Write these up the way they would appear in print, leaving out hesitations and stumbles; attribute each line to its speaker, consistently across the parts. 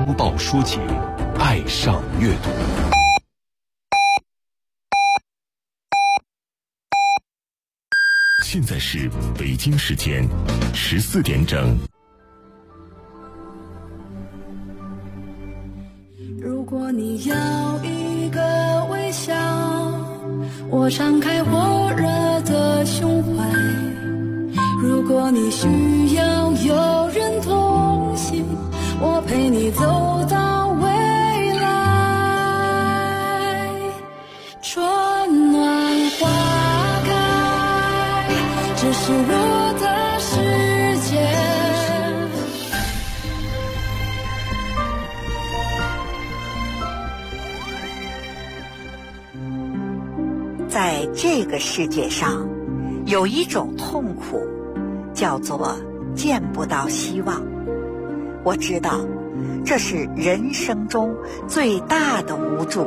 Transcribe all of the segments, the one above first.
Speaker 1: 周报书籍，爱上阅读。现在是北京时间14点整。
Speaker 2: 如果你要一个微笑，我敞开火热的胸怀；如果你需要有人同行，我陪你走到未来。春暖花开，这是我的世界。
Speaker 3: 在这个世界上，有一种痛苦，叫做见不到希望。我知道，这是人生中最大的无助。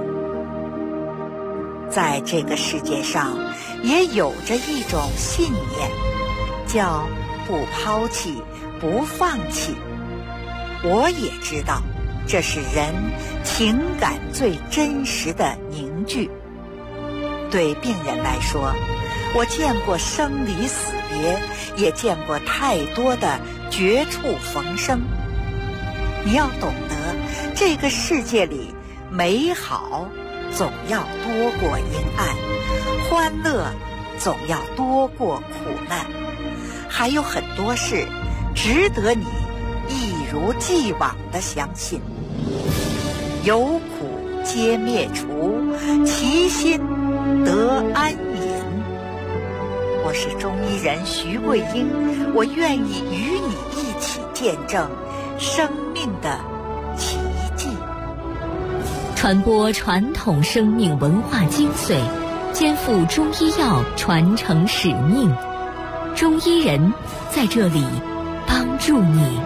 Speaker 3: 在这个世界上，也有着一种信念，叫不抛弃，不放弃。我也知道，这是人情感最真实的凝聚。对病人来说，我见过生离死别，也见过太多的绝处逢生。你要懂得，这个世界里美好总要多过阴暗，欢乐总要多过苦难，还有很多事值得你一如既往地相信。有苦皆灭除，其心得安隐。我是中医人徐桂英，我愿意与你一起见证生命的奇迹，
Speaker 4: 传播传统生命文化精髓，肩负中医药传承使命。中医人在这里帮助你，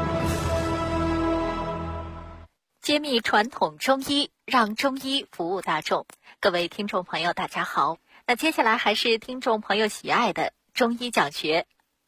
Speaker 5: 揭秘传统中医，让中医服务大众。各位听众朋友大家好，那接下来还是听众朋友喜爱的中医讲学。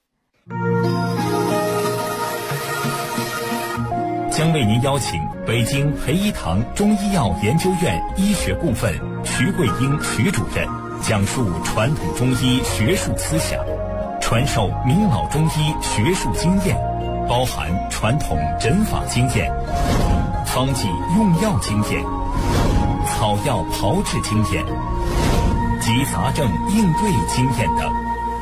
Speaker 6: 将为您邀请北京培一堂中医药研究院医学部分徐桂英徐主任讲述传统中医学术思想，传授名老中医学术经验，包含传统诊法经验、方剂用药经验、草药炮制经验及杂症应对经验等。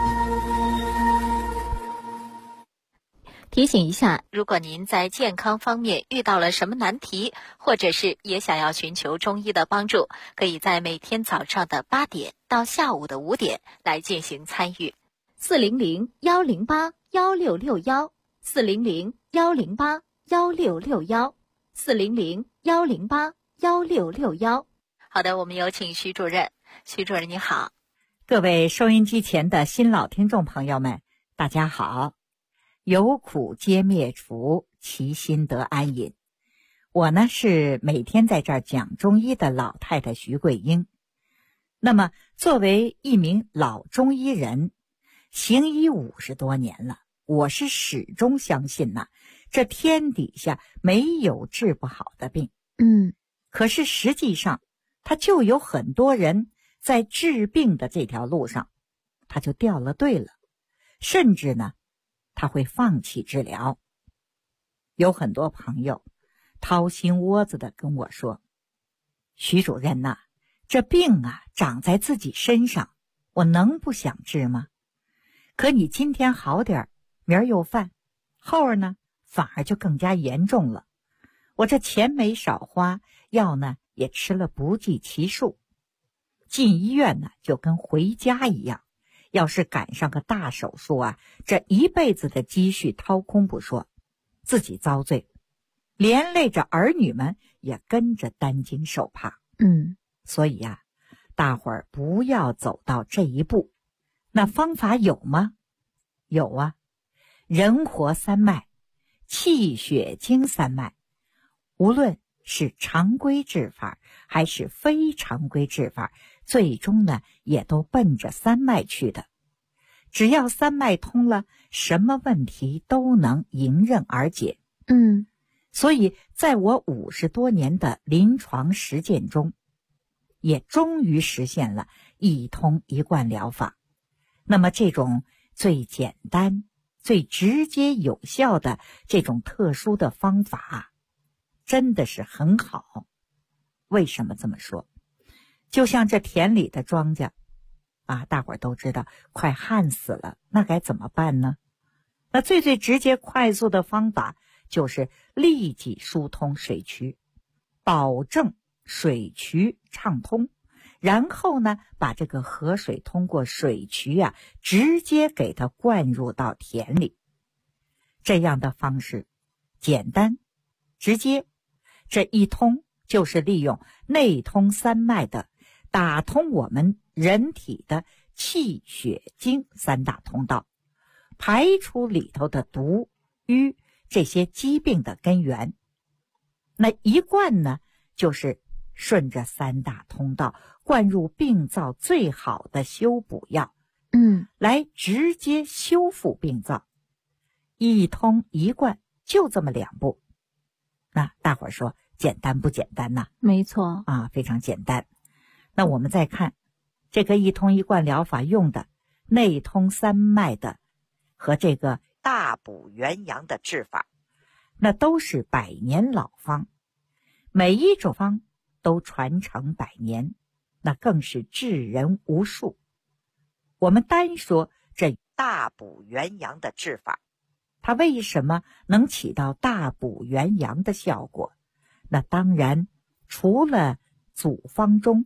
Speaker 5: 提醒一下，如果您在健康方面遇到了什么难题，或者是也想要寻求中医的帮助，可以在每天早上的8点到下午的5点来进行参与。400-108-1661，400-108-1661，400-108-1661。好的，我们有请徐主任。徐主任你好。
Speaker 3: 各位收音机前的新老听众朋友们，大家好。有苦皆灭除，其心得安隐。我呢是每天在这儿讲中医的老太太徐桂英。那么作为一名老中医人，行医50多年了，我是始终相信这天底下没有治不好的病。可是实际上他就有很多人在治病的这条路上他就掉了队了，甚至呢他会放弃治疗。有很多朋友掏心窝子的跟我说，徐主任这病长在自己身上，我能不想治吗？可你今天好点，明儿又犯，后儿呢反而就更加严重了。我这钱没少花，药呢也吃了不计其数，进医院就跟回家一样。要是赶上个大手术这一辈子的积蓄掏空不说，自己遭罪，连累着儿女们也跟着担惊受怕。所以大伙儿不要走到这一步。那方法有吗？有啊，人活三脉，气血经三脉，无论是常规治法还是非常规治法，最终呢也都奔着三脉去的。只要三脉通了，什么问题都能迎刃而解。 所以在我50多年的临床实践中，也终于实现了一通一贯疗法。那么这种最简单、最直接有效的这种特殊的方法，真的是很好。为什么这么说？就像这田里的庄稼啊，大伙儿都知道快旱死了，那该怎么办呢？那最直接快速的方法就是立即疏通水渠，保证水渠畅通，然后呢，把这个河水通过水渠啊，直接给它灌入到田里。这样的方式简单直接，这一通就是利用内通三脉的打通我们人体的气血经三大通道，排出里头的毒瘀这些疾病的根源。那一贯呢，就是顺着三大通道灌入病灶最好的修补药，来直接修复病灶。一通一贯，就这么2步。那大伙儿说简单不简单呢？
Speaker 5: 没错
Speaker 3: 啊，非常简单。那我们再看这个一通一贯疗法用的内通三脉的和这个大补元阳的治法，那都是100年老方，每一种方都传承100年，那更是治人无数。我们单说这大补元阳的治法，它为什么能起到大补元阳的效果？那当然除了祖方中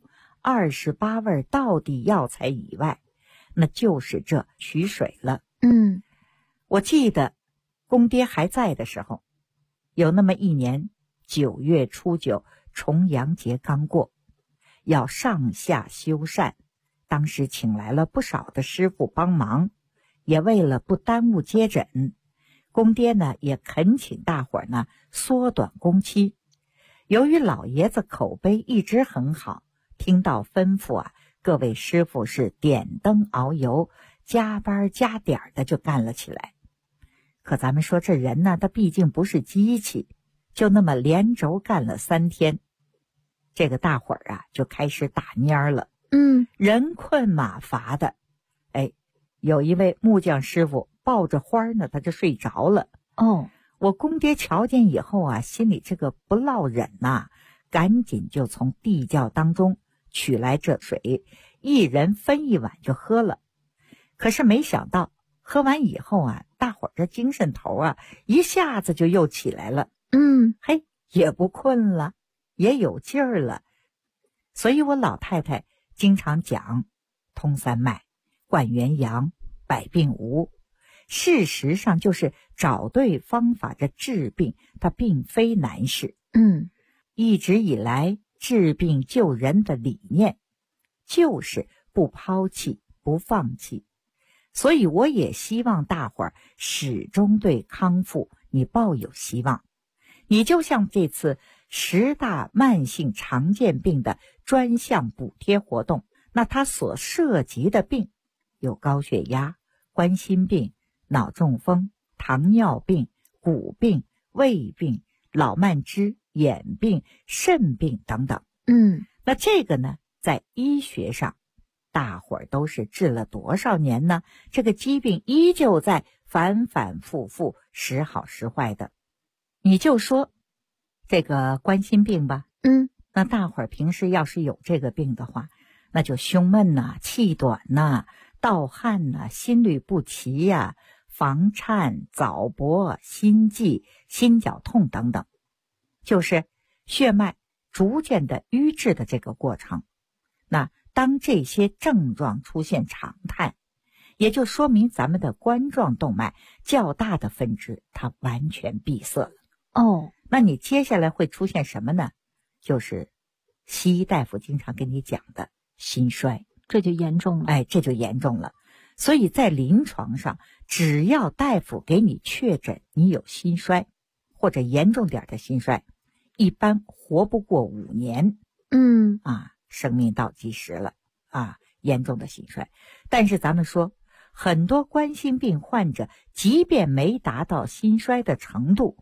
Speaker 3: 28味道地药材以外，那就是这取水了。我记得公爹还在的时候，有那么一年9月初9，重阳节刚过，要上下修缮，当时请来了不少的师傅帮忙，也为了不耽误接诊，公爹呢也恳请大伙儿呢缩短工期。由于老爷子口碑一直很好，听到吩咐啊，各位师傅是点灯熬油，加班加点的就干了起来。可咱们说这人呢，他毕竟不是机器，就那么连轴干了3天，这个大伙儿啊就开始打蔫了，人困马乏的。有一位木匠师傅抱着花呢，他就睡着了。我公爹瞧见以后啊，心里这个不落忍呐，赶紧就从地窖当中取来这水，一人分1碗就喝了。可是没想到喝完以后啊，大伙儿这精神头啊一下子就又起来了，也不困了，也有劲儿了。所以我老太太经常讲通三脉，灌元阳，百病无。事实上就是找对方法的治病，它并非难事。一直以来治病救人的理念就是不抛弃不放弃，所以我也希望大伙儿始终对康复你抱有希望。你就像这次10大慢性常见病的专项补贴活动，那它所涉及的病有高血压、冠心病、脑中风、糖尿病、骨病、胃病、老慢支、眼病、肾病等等。那这个呢，在医学上大伙儿都是治了多少年呢？这个疾病依旧在反反复复，时好时坏的。你就说这个冠心病吧，那大伙儿平时要是有这个病的话，那就胸闷呐、气短呐、盗汗呐、心律不齐呀、房颤、早搏、心悸、心绞痛等等，就是血脉逐渐的瘀滞的这个过程。那当这些症状出现常态，也就说明咱们的冠状动脉较大的分支它完全闭塞了。那你接下来会出现什么呢？就是西医大夫经常跟你讲的心衰，
Speaker 5: 这就严重了。
Speaker 3: 这就严重了。所以在临床上，只要大夫给你确诊你有心衰或者严重点的心衰，一般活不过5年。生命倒计时了啊，严重的心衰。但是咱们说，很多冠心病患者即便没达到心衰的程度，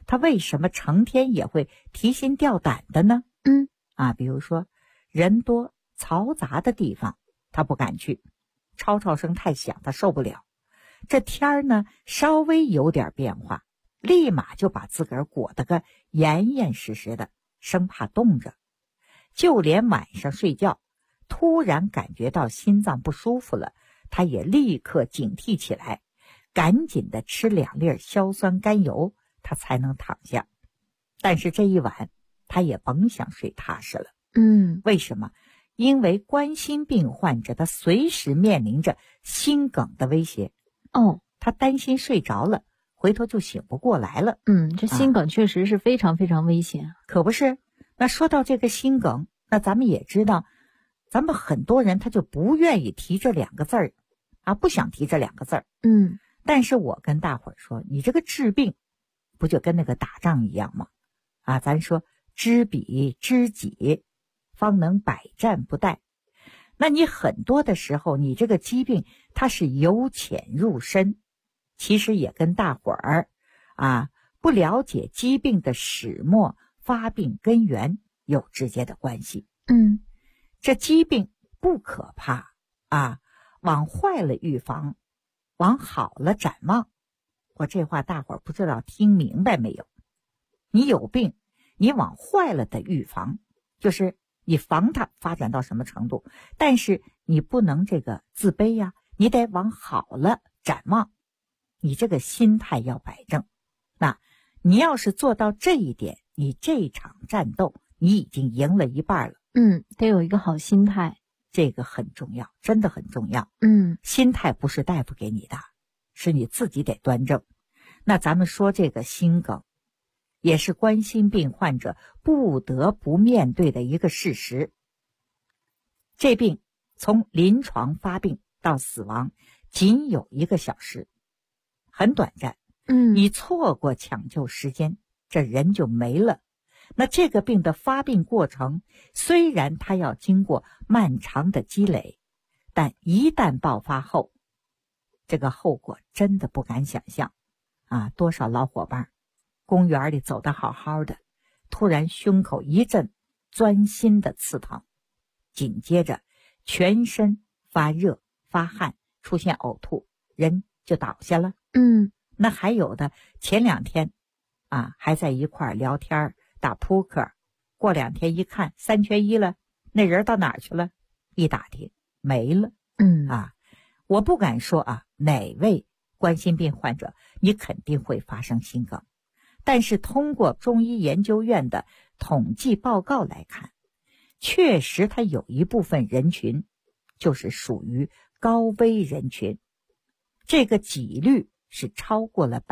Speaker 3: 他为什么成天也会提心吊胆的呢？比如说人多嘈杂的地方他不敢去，吵吵声太响他受不了。这天儿呢稍微有点变化，立马就把自个儿裹得个严严实实的，生怕冻着。就连晚上睡觉突然感觉到心脏不舒服了，他也立刻警惕起来，赶紧的吃2粒硝酸甘油，他才能躺下。但是这一晚他也甭想睡踏实了。为什么？因为冠心病患者他随时面临着心梗的威胁。他担心睡着了回头就醒不过来了。
Speaker 7: 这心梗确实是非常非常危险。
Speaker 3: 可不是。那说到这个心梗，那咱们也知道，咱们很多人他就不愿意提这2个字儿不想提这2个字儿。但是我跟大伙儿说，你这个治病不就跟那个打仗一样吗？咱说知彼知己，方能百战不殆。那你很多的时候，你这个疾病它是由浅入深，其实也跟大伙儿不了解疾病的始末、发病根源有直接的关系。这疾病不可怕往坏了预防，往好了展望。我这话大伙儿不知道听明白没有？你有病，你往坏了的预防，就是你防它发展到什么程度，但是你不能这个自卑你得往好了展望，你这个心态要摆正。那你要是做到这一点，你这场战斗你已经赢了一半了。
Speaker 7: 得有一个好心态，
Speaker 3: 这个很重要，真的很重要。心态不是大夫给你的，是你自己得端正。那咱们说这个心梗也是冠心病患者不得不面对的一个事实。这病从临床发病到死亡仅有1个小时，很短暂。你错过抢救时间，这人就没了。那这个病的发病过程虽然它要经过漫长的积累，但一旦爆发后，这个后果真的不敢想象多少老伙伴公园里走得好好的，突然胸口一阵钻心的刺疼，紧接着全身发热发汗，出现呕吐，人就倒下了。那还有的前2天还在一块聊天打扑克，过2天一看3缺1了，那人到哪儿去了？一打听没了。我不敢说哪位冠心病患者你肯定会发生心梗，但是通过中医研究院的统计报告来看，确实它有一部分人群就是属于高危人群，这个几率是超过了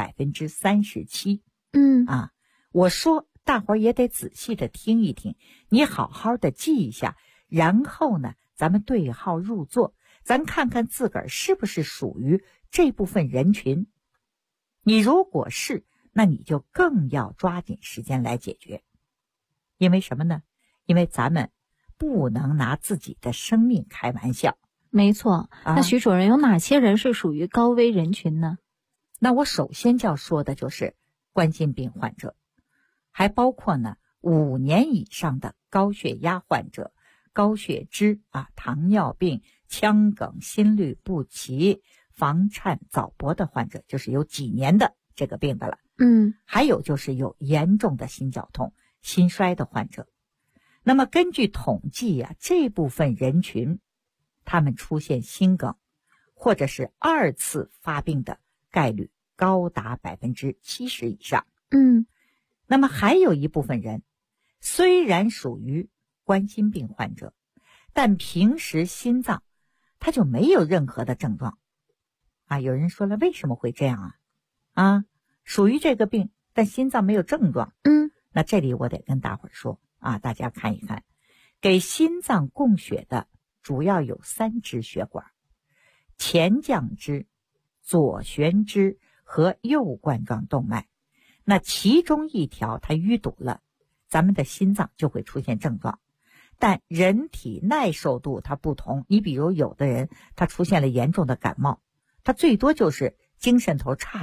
Speaker 3: 37%。我说大伙儿也得仔细的听一听，你好好的记一下，然后呢咱们对号入座，咱看看自个儿是不是属于这部分人群。你如果是，那你就更要抓紧时间来解决。因为什么呢？因为咱们不能拿自己的生命开玩笑。
Speaker 7: 没错。那徐主任，有哪些人是属于高危人群呢？
Speaker 3: 那我首先要说的就是冠心病患者，还包括呢5年以上的高血压患者、高血脂糖尿病、腔梗、心律不齐、房颤早搏的患者，就是有几年的这个病的了。还有就是有严重的心绞痛、心衰的患者。那么根据统计这部分人群他们出现心梗或者是2次发病的概率高达70%以上。那么还有一部分人虽然属于冠心病患者，但平时心脏他就没有任何的症状有人说了，为什么会这样属于这个病但心脏没有症状。那这里我得跟大伙儿说大家看一看，给心脏供血的主要有3支血管，前降支、左旋支和右冠状动脉。那其中一条它淤堵了，咱们的心脏就会出现症状。但人体耐受度它不同，你比如有的人他出现了严重的感冒，他最多就是精神头差点，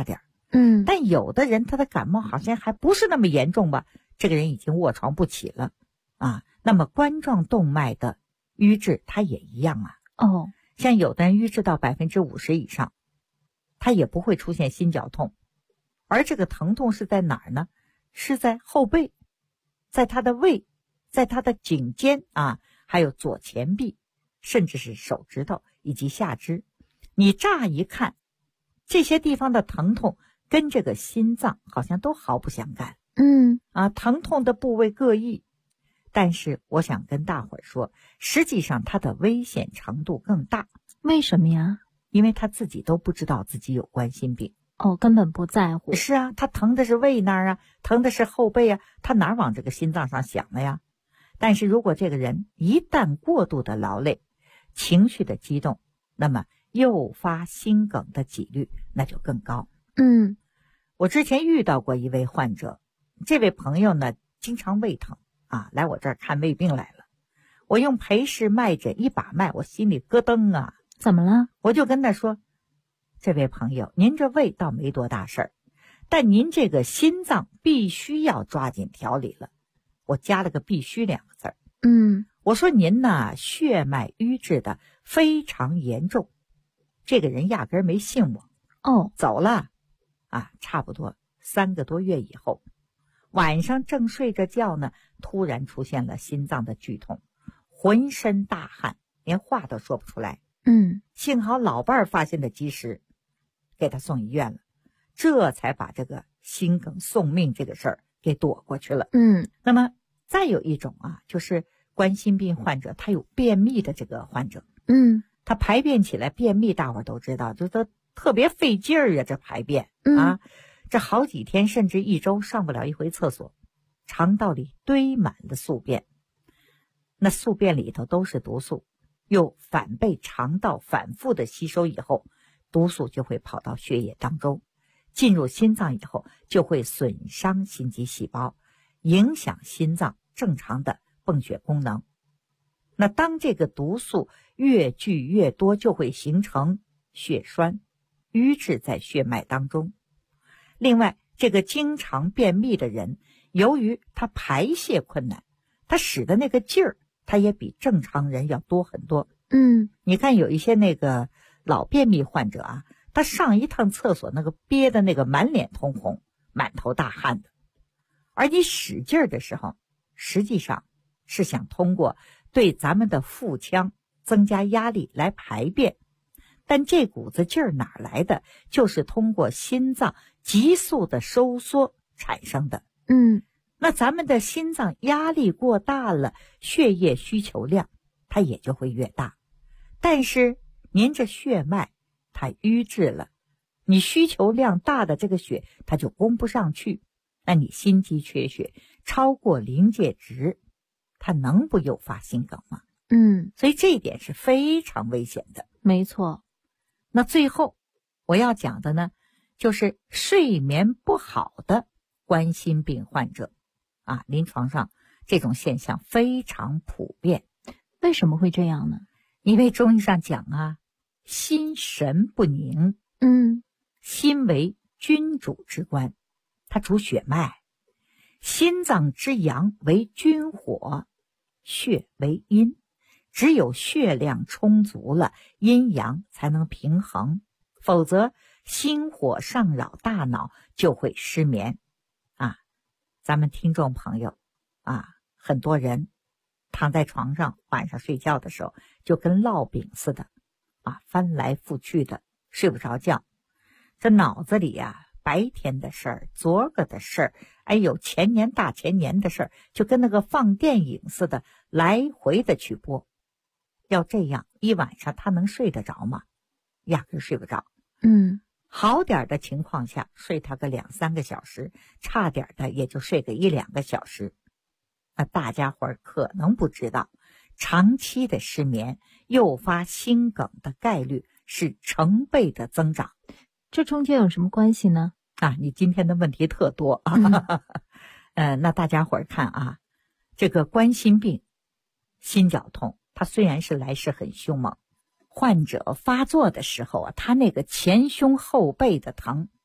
Speaker 3: 但有的人他的感冒好像还不是那么严重吧，这个人已经卧床不起了啊。那么冠状动脉的瘀滞它也一样啊。像有的人瘀滞到50%以上，他也不会出现心绞痛，而这个疼痛是在哪儿呢？是在后背，在他的胃，在他的颈肩啊，还有左前臂，甚至是手指头以及下肢。你乍一看，这些地方的疼痛跟这个心脏好像都毫不相干。疼痛的部位各异，但是我想跟大伙儿说，实际上它的危险程度更大。
Speaker 7: 为什么呀？
Speaker 3: 因为他自己都不知道自己有冠心病。
Speaker 7: 根本不在乎。
Speaker 3: 是啊，他疼的是胃那儿啊，疼的是后背啊，他哪往这个心脏上想了呀？但是如果这个人一旦过度的劳累，情绪的激动，那么诱发心梗的几率那就更高。我之前遇到过一位患者，这位朋友呢经常胃疼啊，来我这儿看胃病来了。我用裴氏脉诊一把脉，我心里咯噔啊。
Speaker 7: 怎么了？
Speaker 3: 我就跟他说，这位朋友，您这胃倒没多大事儿，但您这个心脏必须要抓紧调理了。我加了个必须2个字儿。我说您呢血脉瘀滞的非常严重。这个人压根儿没信我。走了啊，差不多3个多月以后，晚上正睡着觉呢，突然出现了心脏的剧痛，浑身大汗，连话都说不出来。幸好老伴儿发现的及时，给他送医院了，这才把这个心梗送命这个事儿给躲过去了。那么再有一种啊，就是冠心病患者他有便秘的这个患者。他排便起来便秘，大伙儿都知道，就是他特别费劲儿啊，这排便啊，这好几天甚至1周上不了一回厕所，肠道里堆满了宿便，那宿便里头都是毒素，又反被肠道反复的吸收以后，毒素就会跑到血液当中，进入心脏以后就会损伤心肌细胞，影响心脏正常的泵血功能。那当这个毒素越聚越多，就会形成血栓，瘀滞在血脉当中。另外，这个经常便秘的人，由于他排泄困难，他使的那个劲儿，他也比正常人要多很多。你看有一些那个老便秘患者啊，他上一趟厕所那个憋的那个满脸通红，满头大汗的，而你使劲儿的时候，实际上是想通过对咱们的腹腔增加压力来排便，但这股子劲儿哪来的？就是通过心脏急速的收缩产生的。那咱们的心脏压力过大了，血液需求量它也就会越大。但是您这血脉它瘀滞了，你需求量大的这个血它就供不上去，那你心肌缺血超过临界值，它能不诱发心梗吗？所以这一点是非常危险的。
Speaker 7: 没错。
Speaker 3: 那最后我要讲的呢，就是睡眠不好的冠心病患者啊，临床上这种现象非常普遍。
Speaker 7: 为什么会这样呢？
Speaker 3: 因为中医上讲啊，心神不宁。心为君主之官，它主血脉，心脏之阳为君火，血为阴，只有血量充足了，阴阳才能平衡，否则心火上扰大脑就会失眠啊。咱们听众朋友啊，很多人躺在床上晚上睡觉的时候就跟烙饼似的啊，翻来覆去的睡不着觉，这脑子里呀，白天的事儿，昨个的事儿，哎呦，前年大前年的事儿，就跟那个放电影似的，来回的去播。要这样一晚上他能睡得着吗？压根睡不着。好点的情况下睡他个2-3个小时，差点的也就睡个1-2个小时。那大家伙儿可能不知道，长期的失眠诱发心梗的概率是成倍的增长。
Speaker 7: 这中间有什么关系呢？
Speaker 3: 啊，你今天的问题特多啊。那大家伙儿看啊，这个冠心病、心绞痛，它虽然是来势很凶猛，患者发作的时候啊，他那个前胸后背的疼，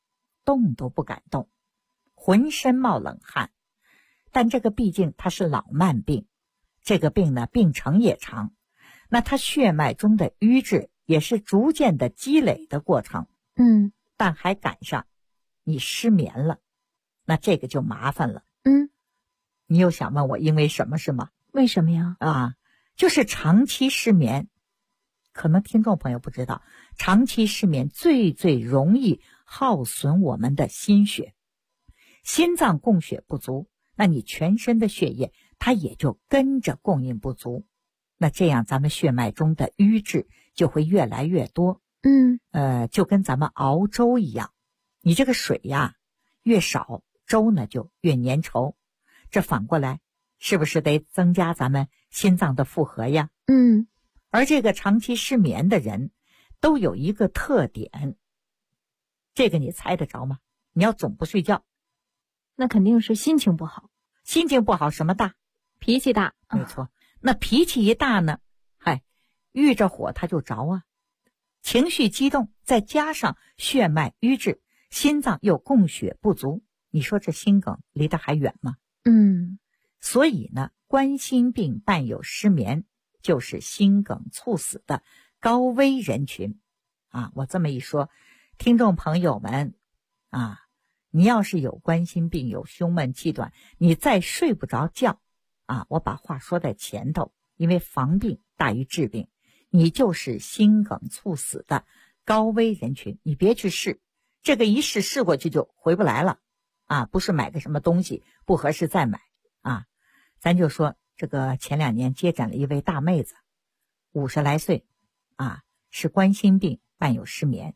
Speaker 3: 动都不敢动，浑身冒冷汗。但这个毕竟它是老慢病，这个病呢病程也长，那它血脉中的瘀滞也是逐渐的积累的过程。但还赶上你失眠了，那这个就麻烦了。你又想问我因为什么是吗？
Speaker 7: 为什么呀？
Speaker 3: 就是长期失眠。可能听众朋友不知道，长期失眠最容易耗损我们的心血，心脏供血不足，那你全身的血液它也就跟着供应不足，那这样咱们血脉中的瘀滞就会越来越多。就跟咱们熬粥一样，你这个水呀越少，粥呢就越粘稠，这反过来是不是得增加咱们心脏的负荷呀？而这个长期失眠的人都有一个特点，这个你猜得着吗？你要总不睡觉，
Speaker 7: 那肯定是心情不好。
Speaker 3: 心情不好什么大？
Speaker 7: 脾气大。
Speaker 3: 没错。那脾气一大呢，遇着火它就着啊。情绪激动，再加上血脉瘀滞，心脏又供血不足，你说这心梗离得还远吗？所以呢，冠心病伴有失眠，就是心梗猝死的高危人群。我这么一说，听众朋友们你要是有冠心病，有胸闷气短，你再睡不着觉我把话说在前头，因为防病大于治病，你就是心梗猝死的高危人群，你别去试，这个一试过去就回不来了不是买个什么东西不合适再买咱就说这个前2年接诊了一位大妹子，50来岁是冠心病伴有失眠，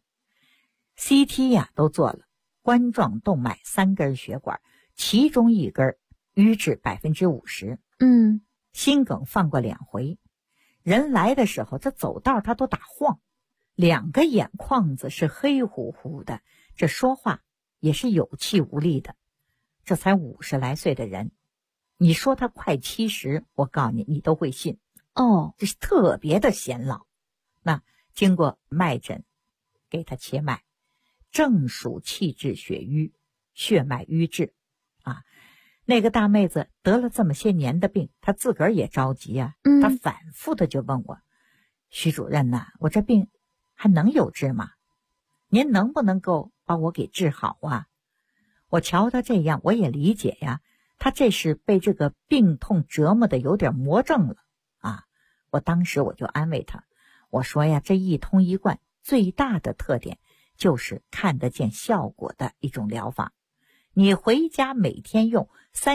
Speaker 3: CT 都做了，冠状动脉3根血管，其中1根瘀滞50%，心梗犯过2回，人来的时候这走道他都打晃，2个眼眶子是黑乎乎的，这说话也是有气无力的，这才50来岁的人，你说他快70，我告诉你，你都会信这是特别的显老。那经过脉诊给他切脉，正属气滞血瘀，血脉瘀滞那个大妹子得了这么些年的病，她自个儿也着急她反复的就问我，徐主任我这病还能有治吗？您能不能够把我给治好我瞧他这样，我也理解呀，他这是被这个病痛折磨的有点魔怔了我当时我就安慰他，我说呀，这一通一贯最大的特点就是看得见效果的一种疗法。你回家每天用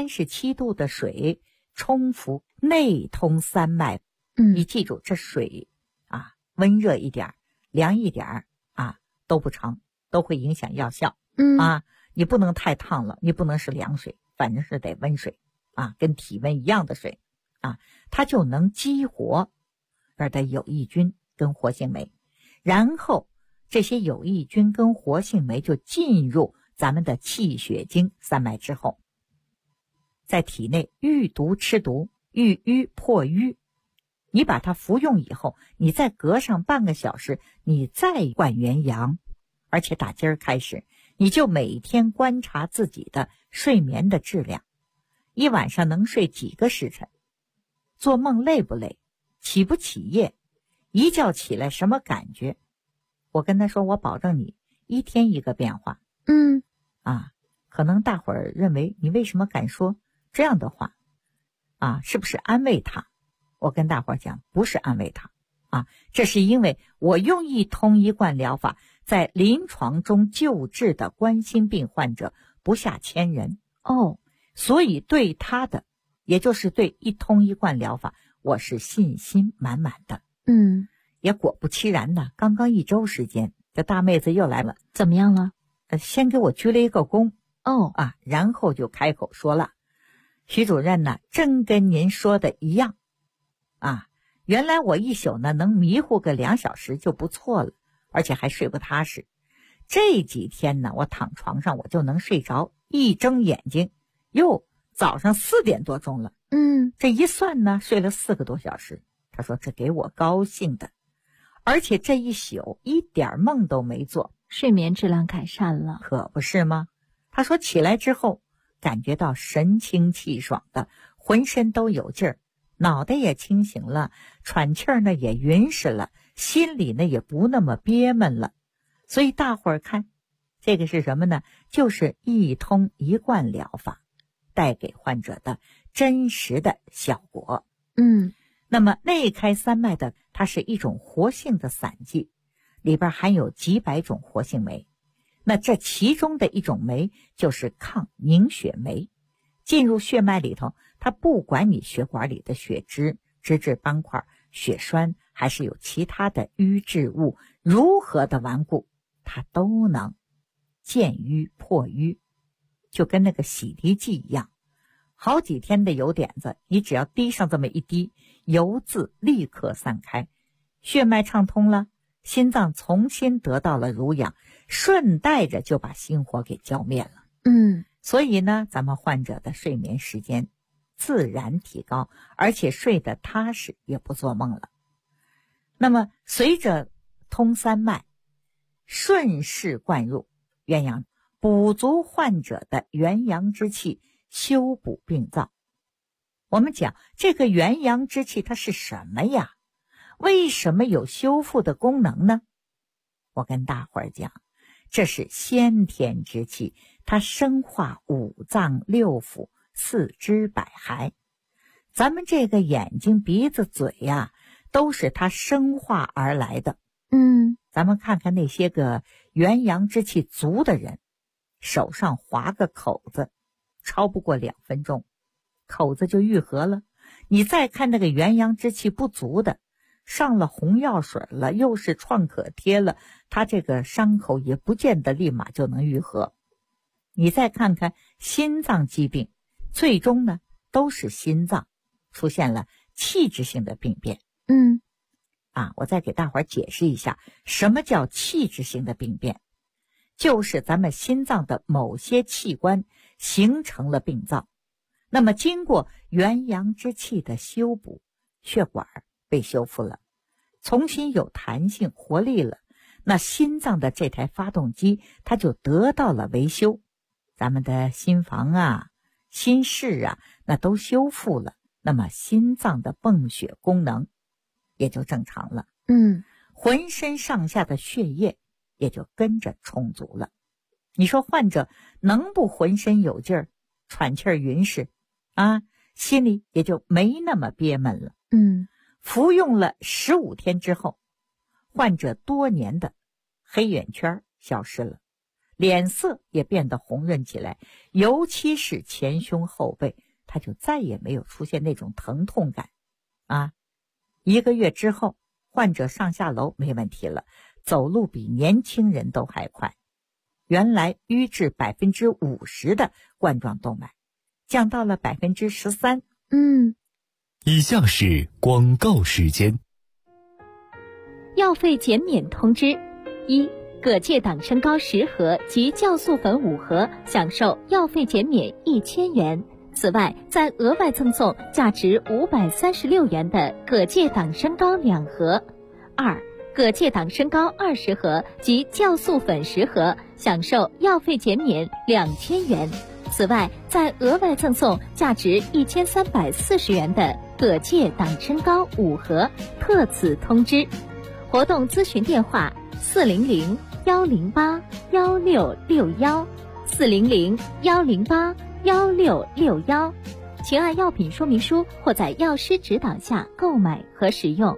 Speaker 3: 37度的水冲服，内通3脉。你记住，这水温热一点凉一点都不成，都会影响药效。你不能太烫了，你不能是凉水，反正是得温水跟体温一样的水它就能激活这儿的有益菌跟活性酶，然后这些有益菌跟活性酶就进入咱们的气血经3脉之后，在体内遇毒吃毒，遇瘀破瘀，你把它服用以后，你再隔上半个小时，你再灌元阳，而且打今儿开始，你就每天观察自己的睡眠的质量，一晚上能睡几个时辰，做梦累不累，起不起夜，一觉起来什么感觉。我跟他说，我保证你1天1个变化。可能大伙儿认为你为什么敢说这样的话是不是安慰他？我跟大伙儿讲，不是安慰他这是因为我用一通一贯疗法在临床中救治的冠心病患者不下1000人所以对他的，也就是对一通一贯疗法，我是信心满满的。也果不其然呢，刚刚1周时间，这大妹子又来了。
Speaker 7: 怎么样了？
Speaker 3: 先给我鞠了一个躬然后就开口说了，徐主任呢，真跟您说的一样原来我一宿呢能迷糊个2小时就不错了，而且还睡不踏实。这几天呢，我躺床上我就能睡着，一睁眼睛早上4点多钟了。这一算呢，睡了4个多小时。他说这给我高兴的，而且这一宿一点梦都没做。
Speaker 7: 睡眠质量改善了。
Speaker 3: 可不是吗？他说起来之后感觉到神清气爽的，浑身都有劲儿，脑袋也清醒了，喘气儿呢也匀实了，心里呢也不那么憋闷了。所以大伙儿看这个是什么呢？就是一通一贯疗法带给患者的真实的效果。那么内开三脉的它是一种活性的散剂，里边含有几百种活性酶，那这其中的一种酶就是抗凝血酶，进入血脉里头，它不管你血管里的血脂、脂质斑块、血栓还是有其他的瘀滞物如何的顽固，它都能见瘀破瘀，就跟那个洗涤剂一样，好几天的油点子，你只要滴上这么一滴，油渍立刻散开，血脉畅通了，心脏重新得到了濡养，顺带着就把心火给浇灭了。所以呢，咱们患者的睡眠时间自然提高，而且睡得踏实，也不做梦了。那么随着通三脉，顺势灌入元阳，补足患者的元阳之气，修补病灶。我们讲这个元阳之气它是什么呀？为什么有修复的功能呢？我跟大伙儿讲，这是先天之气，它生化五脏六腑四肢百骸。咱们这个眼睛鼻子嘴呀，都是它生化而来的。咱们看看那些个元阳之气足的人，手上划个口子，超不过2分钟，口子就愈合了。你再看那个元阳之气不足的，上了红药水了，又是创可贴了，他这个伤口也不见得立马就能愈合。你再看看心脏疾病，最终呢都是心脏出现了器质性的病变。我再给大伙儿解释一下，什么叫器质性的病变？就是咱们心脏的某些器官形成了病灶，那么经过元阳之气的修补，血管被修复了，重新有弹性活力了，那心脏的这台发动机它就得到了维修，咱们的心房啊、心室啊，那都修复了，那么心脏的泵血功能也就正常了。浑身上下的血液也就跟着充足了。你说患者能不浑身有劲儿，喘气儿匀实啊，心里也就没那么憋闷了。服用了15天之后，患者多年的黑眼圈消失了，脸色也变得红润起来，尤其是前胸后背，他就再也没有出现那种疼痛感1个月之后，患者上下楼没问题了，走路比年轻人都还快。原来瘀滞50%的冠状动脉降到了13%。
Speaker 1: 以下是广告时间。
Speaker 4: 药费减免通知：一、葛芥党参膏10盒及酵素粉5盒，享受药费减免1000元。此外，再额外赠送价值536元的葛芥党参膏2盒。二、葛芥党参膏20盒及酵素粉10盒，享受药费减免2000元。此外，再额外赠送价值1340元的葛芥党参膏5盒，特此通知。活动咨询电话400-108-1661，400-108-1661，请按药品说明书或在药师指导下购买和使用。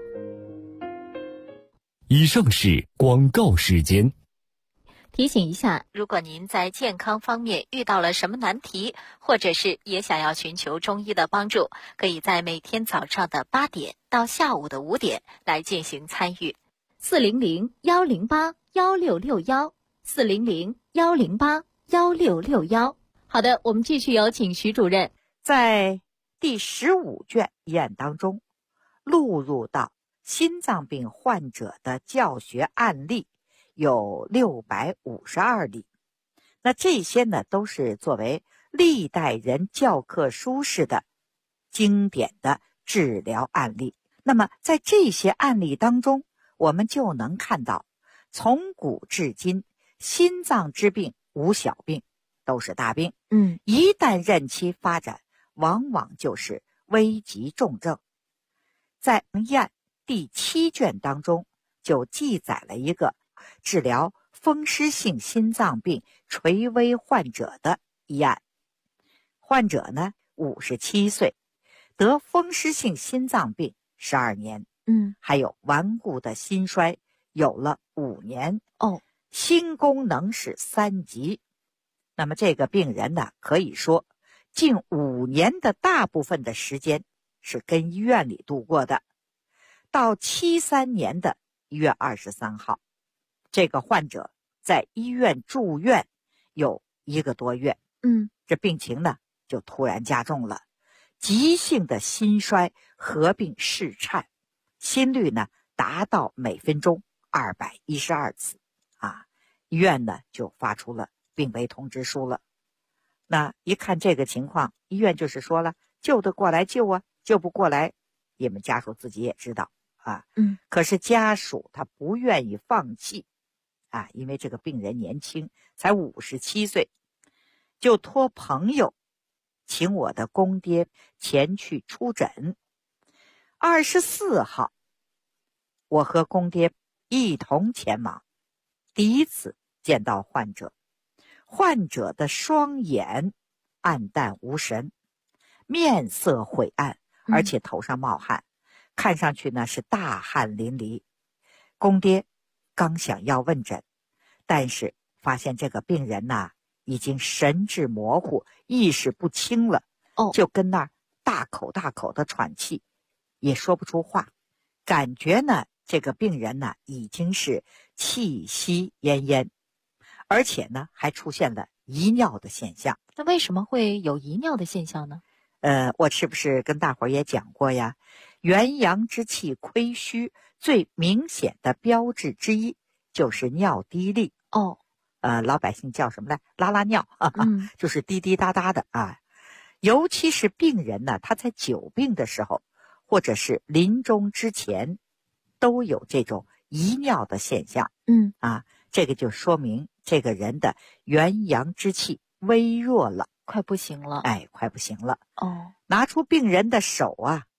Speaker 1: 以上是广告时间。
Speaker 5: 提醒一下，如果您在健康方面遇到了什么难题，或者是也想要寻求中医的帮助，可以在每天早上的8点到下午的5点来进行参与。400-108-1661，400-108-1661。好的，我们继续有请徐主任。
Speaker 3: 在第15卷医案当中，录入到心脏病患者的教学案例有652例，那这些呢都是作为历代人教科书式的经典的治疗案例。那么在这些案例当中，我们就能看到从古至今心脏之病无小病，都是大病。一旦任期发展，往往就是危急重症。在医案第7卷当中就记载了一个治疗风湿性心脏病垂危患者的医案。患者呢57岁，得风湿性心脏病12年，还有顽固的心衰，有了5年。心功能是3级。那么这个病人呢，可以说近5年的大部分的时间是跟医院里度过的。到73年的1月23号，这个患者在医院住院有1个多月，这病情呢就突然加重了，急性的心衰合并室颤，心率呢达到每分钟212次医院呢就发出了病危通知书了。那一看这个情况，医院就是说了，救得过来救啊，救不过来，你们家属自己也知道可是家属他不愿意放弃因为这个病人年轻，才57岁，就托朋友请我的公爹前去出诊。24号，我和公爹一同前往，第一次见到患者。患者的双眼暗淡无神，面色晦暗，而且头上冒汗，看上去呢是大汗淋漓。公爹刚想要问诊，但是发现这个病人呢已经神志模糊，意识不清了，就跟那儿大口大口的喘气，也说不出话，感觉呢这个病人呢已经是气息奄奄，而且呢还出现了遗尿的现象。
Speaker 5: 那为什么会有遗尿的现象呢？
Speaker 3: 我是不是跟大伙儿也讲过呀？元阳之气亏虚，最明显的标志之一就是尿滴沥。老百姓叫什么来？拉拉尿就是滴滴答答的尤其是病人呢，他在久病的时候，或者是临终之前，都有这种遗尿的现象。这个就说明这个人的元阳之气微弱了，
Speaker 5: 快不行了。
Speaker 3: 快不行了。拿出病人的手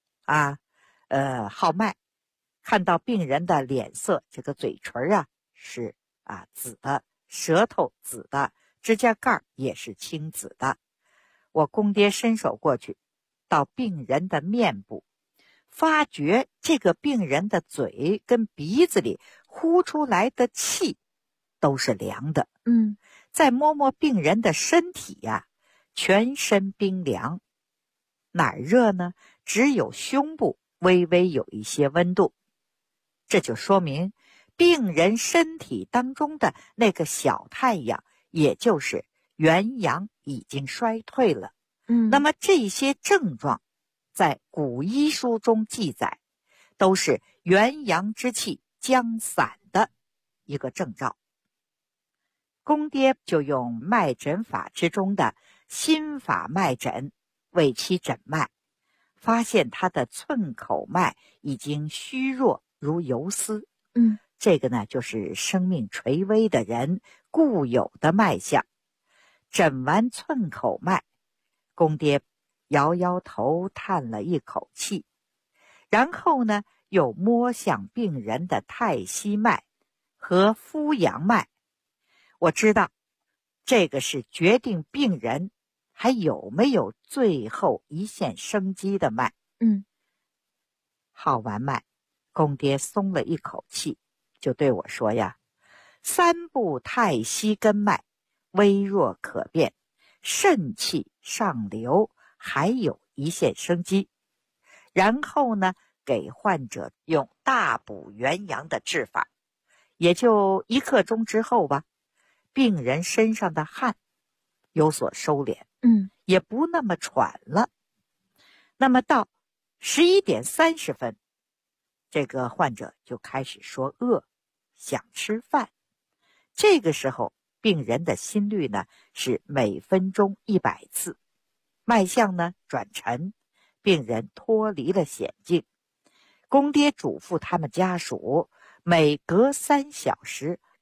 Speaker 3: 号脉，看到病人的脸色，这个嘴唇是紫的，舌头紫的，指甲盖也是青紫的。我公爹伸手过去，到病人的面部，发觉这个病人的嘴跟鼻子里呼出来的气都是凉的。再摸摸病人的身体全身冰凉。哪儿热呢？只有胸部微微有一些温度。这就说明病人身体当中的那个小太阳，也就是元阳已经衰退了。那么这些症状在古医书中记载，都是元阳之气将散的一个征兆。公爹就用脉诊法之中的心法脉诊为其诊脉，发现他的寸口脉已经虚弱如游丝。这个呢就是生命垂危的人固有的脉象。诊完寸口脉，公爹摇摇头，叹了一口气，然后呢又摸向病人的太溪脉和夫阳脉。我知道这个是决定病人还有没有最后一线生机的脉。号完脉，公爹松了一口气，就对我说3部太溪根脉微弱可辨，肾气上流，还有一线生机。然后呢给患者用大补元阳的治法，也就1刻钟之后病人身上的汗有所收敛，也不那么喘了。那么到11点30分，这个患者就开始说饿，想吃饭。这个时候病人的心率呢是每分钟100次，脉象呢转沉，病人脱离了险境。公爹嘱咐他们家属每隔3小时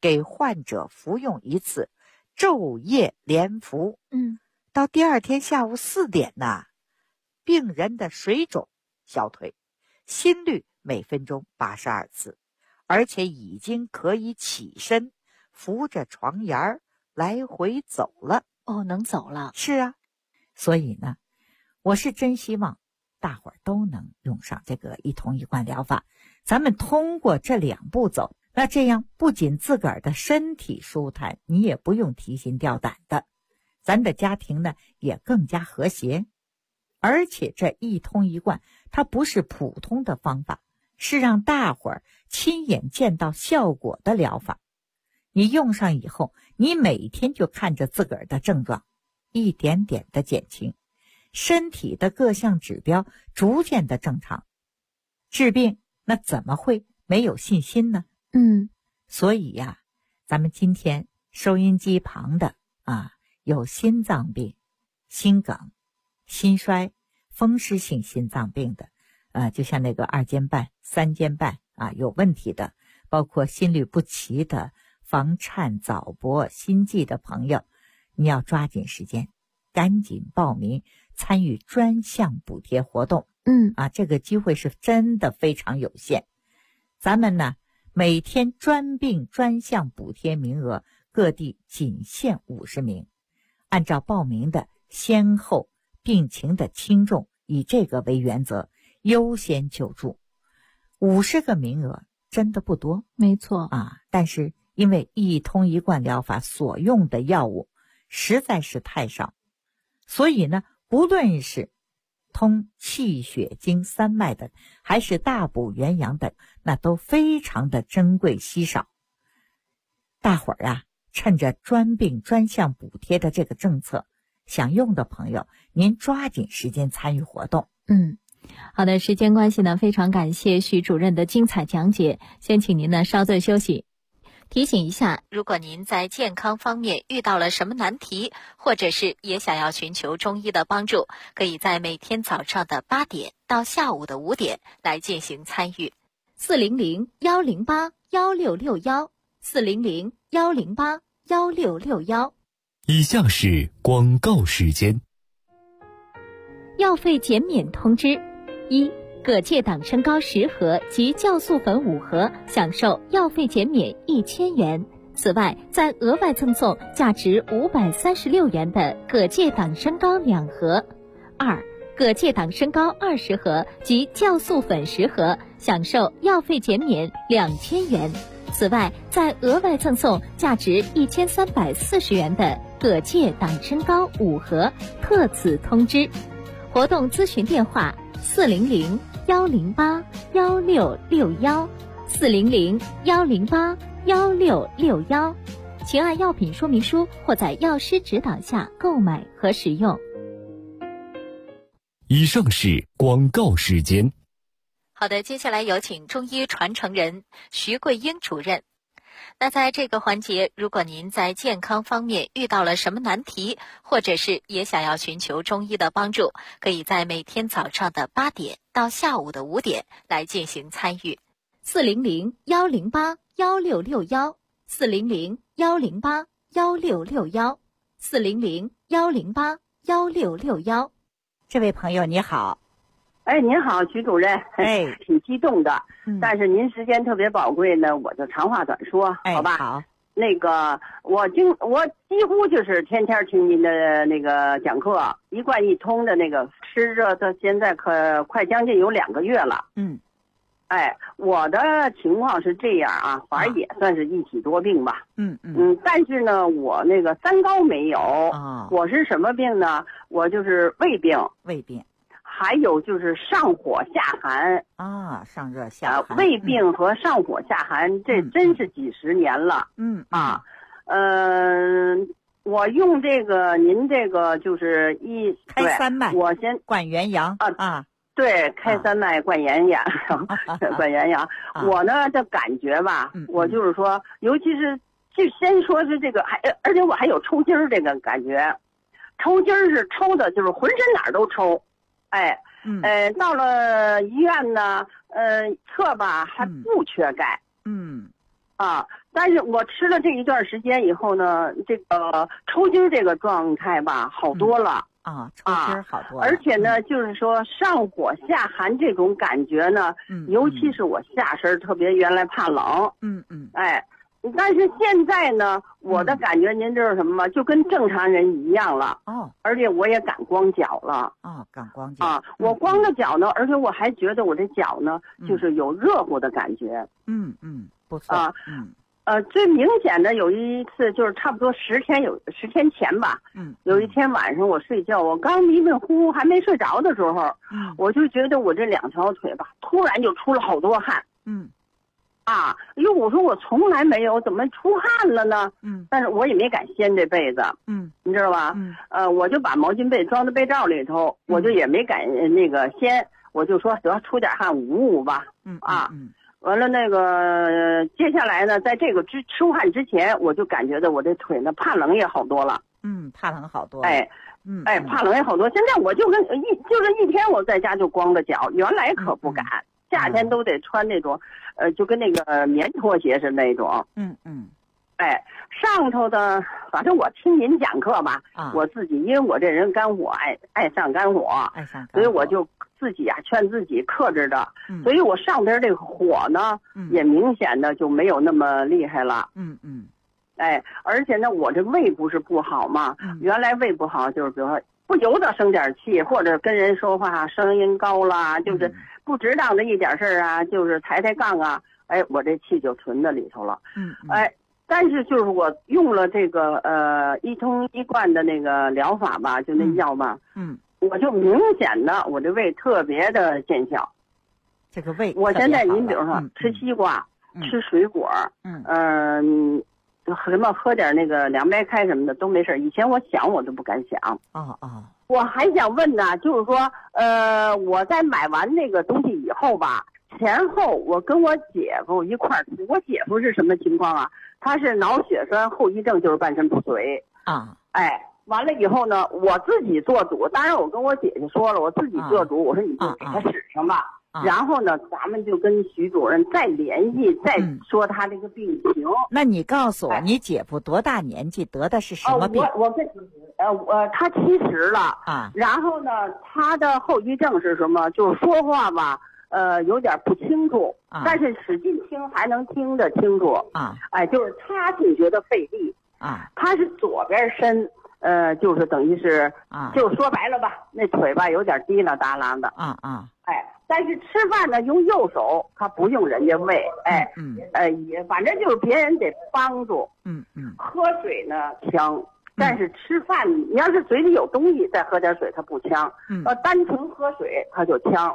Speaker 3: 给患者服用一次，昼夜连服。到第二天下午4点呢，病人的水肿消退，心率每分钟82次，而且已经可以起身，扶着床沿来回走了。
Speaker 5: 能走了。
Speaker 3: 是啊，所以呢，我是真希望大伙儿都能用上这个一通一贯疗法。咱们通过这2步走，那这样不仅自个儿的身体舒坦，你也不用提心吊胆的，咱的家庭呢也更加和谐。而且这一通一贯，它不是普通的方法，是让大伙儿亲眼见到效果的疗法。你用上以后，你每天就看着自个儿的症状一点点的减轻，身体的各项指标逐渐的正常。治病那怎么会没有信心呢？所以呀，咱们今天收音机旁的有心脏病、心梗、心衰、风湿性心脏病的，就像那个2间半、3间半有问题的，包括心律不齐的、房颤、早搏、心悸的朋友，你要抓紧时间，赶紧报名参与专项补贴活动。这个机会是真的非常有限。咱们呢，每天专病专项补贴名额各地仅限50名，按照报名的先后、病情的轻重，以这个为原则，优先救助。50个名额真的不多，
Speaker 7: 没错
Speaker 3: 但是因为一通一贯疗法所用的药物实在是太少，所以呢，不论是通气血经三脉的，还是大补元阳的，那都非常的珍贵稀少。大伙儿趁着专病专项补贴的这个政策，想用的朋友，您抓紧时间参与活动。
Speaker 7: 好的，时间关系呢，非常感谢徐主任的精彩讲解，先请您呢稍作休息。
Speaker 5: 提醒一下，如果您在健康方面遇到了什么难题，或者是也想要寻求中医的帮助，可以在每天早上的8点到下午的5点来进行参与。400-108-1661，400-108-1661。
Speaker 1: 以下是广告时间。
Speaker 4: 药费减免通知：一、葛芥党参膏10盒及酵素粉5盒，享受药费减免1000元。此外，再额外赠送价值536元的葛芥党参膏2盒。二、葛芥党参膏20盒及酵素粉10盒，享受药费减免2000元。此外，再额外赠送价值1340元的葛芥党参膏5盒。特此通知。活动咨询电话：400-108-1661，400-108-1661，请按药品说明书或在药师指导下购买和使用。
Speaker 1: 以上是广告时间。
Speaker 5: 好的，接下来有请中医传承人徐桂英主任。那在这个环节，如果您在健康方面遇到了什么难题，或者是也想要寻求中医的帮助，可以在每天早上的8点到下午的5点来进行参与。
Speaker 4: 400-108-1661，400-108-1661，400-108-1661。
Speaker 3: 这位朋友你好。
Speaker 8: 您好，徐主任。挺激动的，但是您时间特别宝贵呢，我就长话短说，好吧？
Speaker 3: 好。
Speaker 8: 那个，我几乎就是天天听您的那个讲课，一贯一通的那个吃着，到现在快将近有2个月了。我的情况是这样反正也算是一体多病吧。但是呢，我那个三高没有。我是什么病呢？我就是胃病。还有就是上火下寒
Speaker 3: 上热下寒。
Speaker 8: 胃病和上火下寒，这真是几十年了。我用这个您这个就是
Speaker 3: 开三脉，
Speaker 8: 我先
Speaker 3: 灌元阳
Speaker 8: 对，开三脉灌元阳，灌元阳。我呢的感觉吧，我就是说，尤其是就先说是这个，而且我还有抽筋儿这个感觉，抽筋儿是抽的，就是浑身哪儿都抽。到了医院呢，测吧还不缺钙。 但是我吃了这一段时间以后呢，这个抽筋这个状态吧好多了。
Speaker 3: 抽筋好多了。
Speaker 8: 而且呢，就是说上火下寒这种感觉呢，尤其是我下身特别原来怕冷。但是现在呢，我的感觉您知道什么吗？就跟正常人一样了。而且我也敢光脚了。
Speaker 3: 敢光脚。
Speaker 8: 我光着脚呢，而且我还觉得我这脚呢，就是有热乎的感觉。
Speaker 3: 不错。
Speaker 8: 最明显的有一次就是差不多10天前吧。有一天晚上我睡觉，我刚迷迷糊糊还没睡着的时候，我就觉得我这2条腿吧，突然就出了好多汗。我说我从来没有，怎么出汗了呢？但是我也没敢掀这被子。你知道吧？我就把毛巾被装在被罩里头，我就也没敢那个掀，我就说得出点汗捂捂吧。完了那个接下来呢，在这个出汗之前，我就感觉到我这腿呢怕冷也好多了。
Speaker 3: 怕冷好多。
Speaker 8: 怕冷也好多。现在我就是一天我在家就光着脚，原来可不敢。夏天都得穿那种，就跟那个棉拖鞋似的那种。上头的，反正我听您讲课吧，我自己因为我这人肝火爱上肝火，所以我就自己劝自己克制着。所以我上边这个火呢，也明显的就没有那么厉害了。而且呢，我这胃不是不好嘛，原来胃不好就是比如说不由得生点气，或者跟人说话声音高啦，就是不值当的一点事儿就是抬杠我这气就存在里头了。但是就是我用了这个一通一贯的那个疗法吧，就那药吧，我就明显的我这胃特别的见效。
Speaker 3: 这个胃，
Speaker 8: 我现在您比如说吃西瓜，吃水果，什么喝点那个凉白开什么的都没事。以前我想我都不敢想。我还想问呢，就是说我在买完那个东西以后吧，前后我跟我姐夫一块儿，我姐夫是什么情况啊？他是脑血栓后遗症，就是半身不遂。完了以后呢，我自己做主，当然我跟我姐姐说了，我自己做主，我说你就给他使上吧。然后呢，咱们就跟徐主任再联系，再说他这个病情。
Speaker 3: 那你告诉我，你姐夫多大年纪，得的是什么病？
Speaker 8: 他70了。然后呢，他的后遗症是什么？就是说话吧，有点不清楚，但是使劲听还能听得清楚。就是他总觉得费力。他是左边伸，就是等于是，就说白了吧，那腿吧有点滴啦哒啦的。但是吃饭呢用右手，他不用人家喂。也反正就是别人得帮助。喝水呢呛，但是吃饭你要是嘴里有东西再喝点水他不呛。单纯喝水他就呛。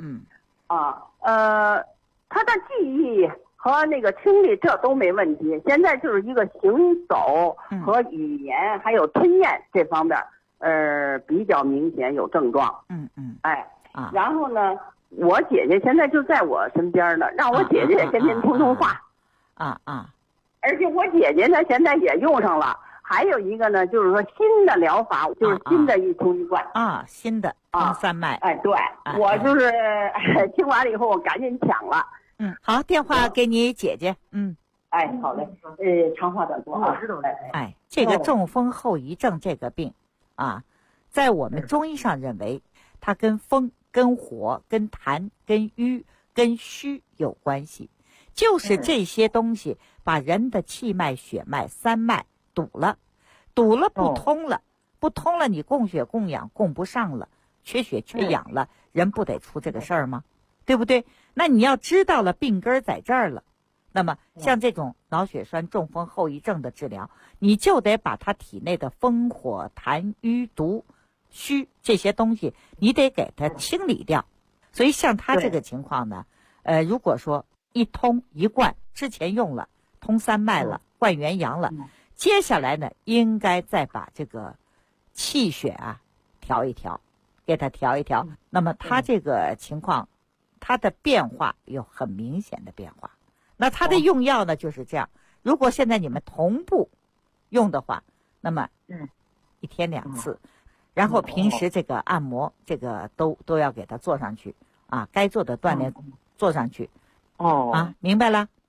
Speaker 8: 他的记忆和那个听力这都没问题，现在就是一个行走和语言还有吞咽这方面比较明显有症状。然后呢，我姐姐现在就在我身边呢，让我姐姐也跟您通话。而且我姐姐呢现在也用上了，还有一个呢就是说新的疗法，就是新的一通一贯。
Speaker 3: 新的通三脉。
Speaker 8: 对，我就是听完了以后我赶紧抢了。
Speaker 3: 好，电话给你姐姐。
Speaker 8: 好嘞。长话短说啊。
Speaker 3: 这个中风后遗症这个病在我们中医上认为它跟风跟火跟痰跟瘀跟虚有关系，就是这些东西把人的气脉血脉三脉堵了不通了，不通了，你供血供氧供不上了，缺血缺氧了，人不得出这个事儿吗？对不对？那你要知道了病根在这儿了，那么像这种脑血栓中风后遗症的治疗，你就得把他体内的风火痰瘀毒虚这些东西你得给它清理掉。所以像他这个情况呢，如果说一通一贯，之前用了通三脉了，灌元阳了，接下来呢应该再把这个气血调一调，给它调一调。那么他这个情况，他的变化有很明显的变化。那他的用药呢就是这样，如果现在你们同步用的话，那么一天2次，然后平时这个按摩这个都要给他做上去该做的锻炼做上去。明白了？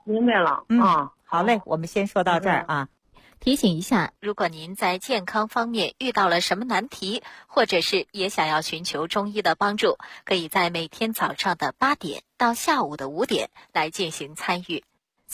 Speaker 9: 明白了。
Speaker 3: 好嘞，我们先说到这儿啊。
Speaker 5: 提醒一下，如果您在健康方面遇到了什么难题，或者是也想要寻求中医的帮助，可以在每天早上的8点到下午的5点来进行参与。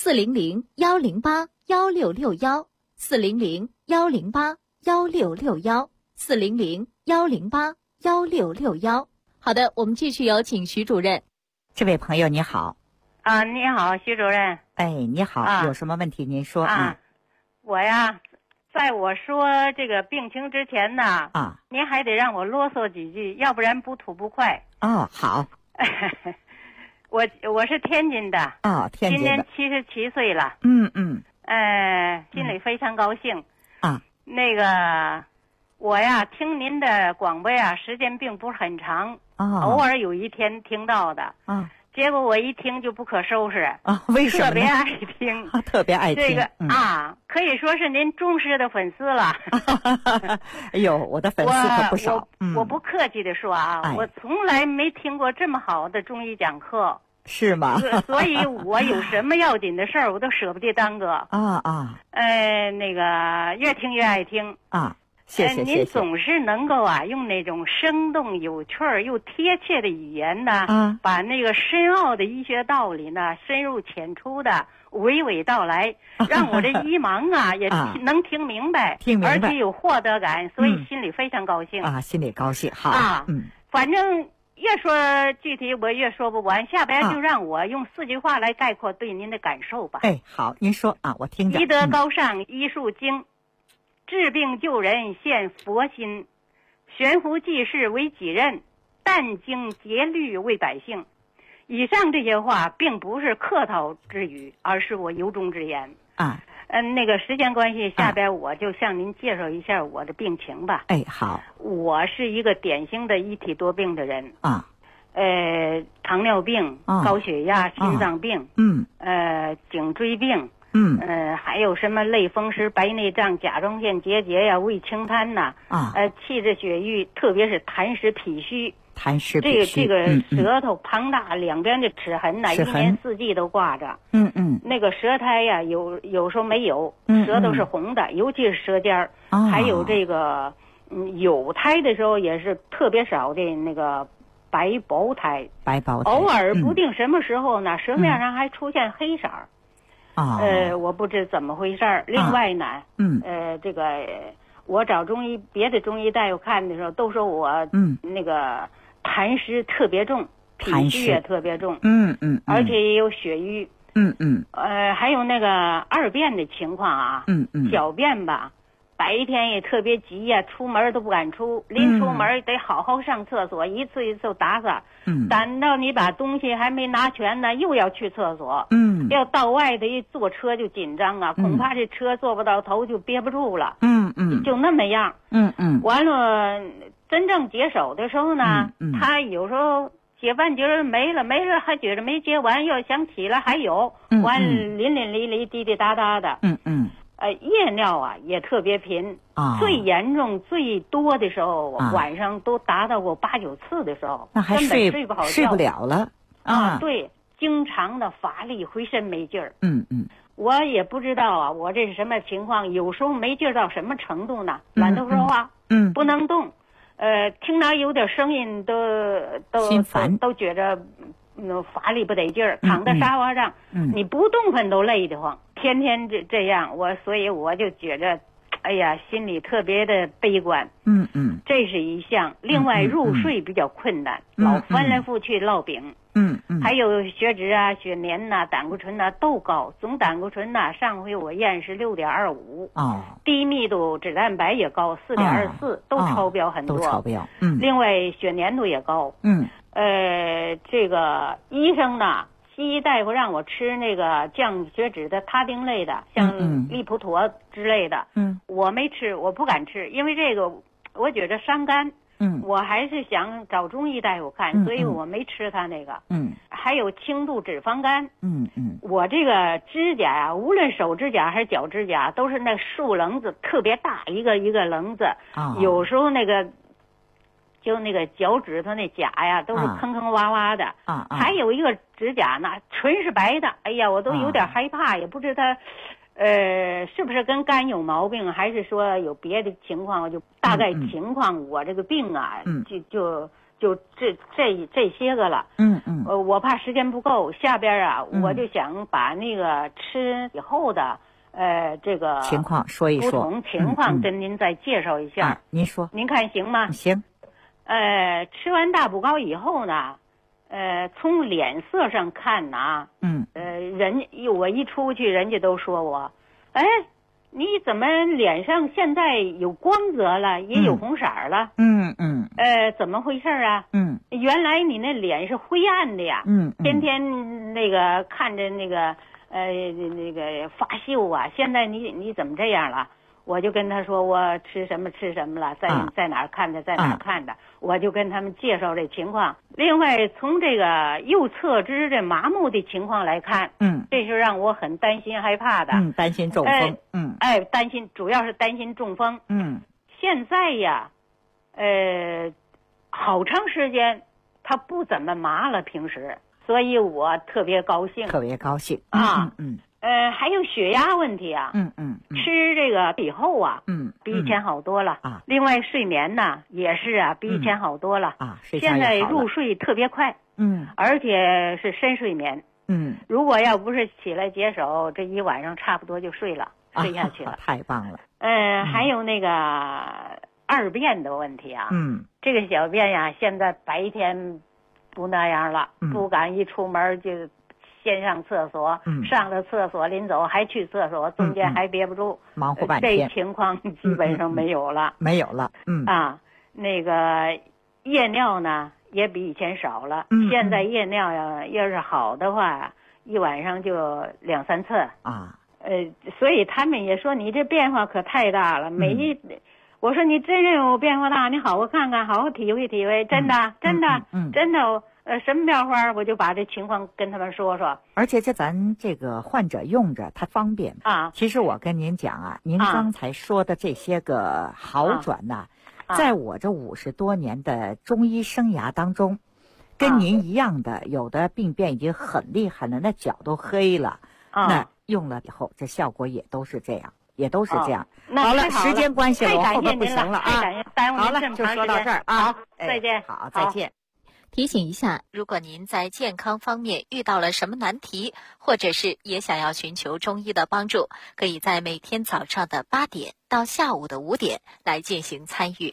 Speaker 7: 400-108-1661，400-108-1661，400-108-1661。好的，我们继续有请徐主任。
Speaker 3: 这位朋友你好。
Speaker 10: 你好，徐主任。
Speaker 3: 哎，你好，有什么问题您说
Speaker 10: 我呀，在我说这个病情之前呢，您还得让我啰嗦几句，要不然不吐不快。
Speaker 3: 好。
Speaker 10: 我是天津的。
Speaker 3: 天津的。
Speaker 10: 今年77岁了。心里非常高兴。那个，我呀听您的广播呀，时间并不是很长，偶尔有一天听到的。结果我一听就不可收拾。
Speaker 3: 为什么呢？
Speaker 10: 特别爱听。
Speaker 3: 特别爱听。
Speaker 10: 这个可以说是您忠实的粉丝了。
Speaker 3: 哎呦，我的粉丝可不少。
Speaker 10: 我不客气的说我从来没听过这么好的中医讲课。
Speaker 3: 是吗？
Speaker 10: 所以我有什么要紧的事儿，我都舍不得耽搁。那个越听越爱听。
Speaker 3: 谢谢。
Speaker 10: 您总是能够用那种生动有趣儿又贴切的语言呢，把那个深奥的医学道理呢，深入浅出的娓娓道来，让我这医盲也能听明白，而且有获得感，所以心里非常高兴。
Speaker 3: 心里高兴。好。
Speaker 10: 反正越说具体我越说不完，下边就让我用4句话来概括对您的感受吧。
Speaker 3: 好，您说我听着。
Speaker 10: 医德高尚，医术精。治病救人现佛心，悬壶济世为己任，殚精竭虑为百姓。以上这些话并不是客套之语，而是我由衷之言。那个时间关系，下边我就向您介绍一下我的病情吧。
Speaker 3: 好。
Speaker 10: 我是一个典型的一体多病的人。糖尿病、高血压、心脏病，颈椎病。还有什么类风湿、白内障、甲状腺结节呀、胃清瘫呐，气滞血瘀，特别是痰湿脾虚。这个舌头庞大，两边的齿痕呐，一年四季都挂着。那个舌苔呀，有时候没有，舌头是红的，尤其是舌尖儿。还有这个，有苔的时候也是特别少的那个白薄苔。偶尔不定什么时候呢，舌面上还出现黑色儿。我不知怎么回事儿。另外呢，这个我找别的中医大夫看的时候，都说我那个痰湿特别重，脾虚也特别重，而且也有血瘀，还有那个二便的情况小便吧，白天也特别急呀，出门都不敢出，临出门得好好上厕所，一次一次打扫。等到你把东西还没拿全呢，又要去厕所。要到外头一坐车就紧张恐怕这车坐不到头就憋不住了。就那么样。完了，真正解手的时候呢，他有时候解半截儿没了，还觉着没解完，要想起来还有，完淋淋漓漓滴滴答答的。夜尿也特别频，最严重最多的时候，晚上都达到过8、9次的时候，
Speaker 3: 那还
Speaker 10: 根本睡不好觉，
Speaker 3: 睡不了了。
Speaker 10: 对，经常的乏力，浑身没劲儿。我也不知道我这是什么情况，有时候没劲儿到什么程度呢？懒得说话，不能动，听到有点声音
Speaker 3: 心烦，
Speaker 10: 都觉着乏力不得劲儿，躺在沙发上，你不动弹都累得慌，天天这样，所以我就觉着，哎呀，心里特别的悲观。这是一项。另外入睡比较困难，老翻来覆去烙饼。还有血脂血粘胆固醇都高，总胆固醇上回我验是6.25，低密度脂蛋白也高4.24，都超标很多。
Speaker 3: 都超标。
Speaker 10: 另外血粘度也高。这个医生西医大夫让我吃那个降血脂的他汀类的，像利普妥之类的。我没吃，我不敢吃，因为这个我觉着伤肝。我还是想找中医大夫看，所以我没吃他那个。还有轻度脂肪肝。我这个指甲无论手指甲还是脚指甲，都是那树棱子特别大，一个一个棱子。有时候那个就那个脚趾头那甲呀，都是坑坑洼洼的。还有一个指甲呢，纯是白的。哎呀，我都有点害怕，也不知道是不是跟肝有毛病，还是说有别的情况？我就大概情况，我这个病啊，就这些个了。我怕时间不够，下边啊，我就想把那个吃以后的这个
Speaker 3: 情况说一说，
Speaker 10: 不同情况跟您再介绍一下。
Speaker 3: 您说，
Speaker 10: 您看行吗？
Speaker 3: 行。
Speaker 10: 吃完大补膏以后呢，从脸色上看呢，我一出去，人家都说我，哎，你怎么脸上现在有光泽了，也有红色了？怎么回事啊？原来你那脸是灰暗的呀。天天那个看着那个发锈啊，现在你怎么这样了？我就跟他说我吃什么了，在哪儿看的，在哪儿看的，我就跟他们介绍这情况。另外，从这个右侧肢这麻木的情况来看，这是让我很担心害怕的。
Speaker 3: 担心中风。
Speaker 10: 担心，主要是担心中风。现在呀，好长时间他不怎么麻了，平时，所以我特别高兴。还有血压问题啊，吃这个以后啊，比以前好多了啊。另外睡眠呢也是啊，比以前好多了啊。现在入睡特别快，而且是深睡眠，如果要不是起来解手，这一晚上差不多就睡下去了。
Speaker 3: 太棒了。
Speaker 10: 还有那个二便的问题啊，这个小便呀，现在白天不那样了，不敢一出门就先上厕所，上了厕所临走还去厕所，中间还憋不住，
Speaker 3: 忙活半天。
Speaker 10: 这情况基本上没有了。那个夜尿呢也比以前少了，现在夜尿要是好的话，一晚上就2、3次啊。所以他们也说你这变化可太大了，我说你真是有变化大，你好好看看，好好体会体会，真的。什么变化，我就把这情况跟他们说说。
Speaker 3: 而且咱这个患者用着它方便啊。其实我跟您讲啊，您刚才说的这些个好转呐，在我这50多年的中医生涯当中，跟您一样的，有的病变已经很厉害了，那脚都黑了，那用了以后，这效果也都是这样。好了，时间关系了，我后边不行了啊。好了，就说到这儿啊。
Speaker 10: 再见。
Speaker 3: 好，再见。
Speaker 7: 提醒一下，
Speaker 5: 如果您在健康方面遇到了什么难题，或者是也想要寻求中医的帮助，可以在每天早上的8点到下午的5点来进行参与。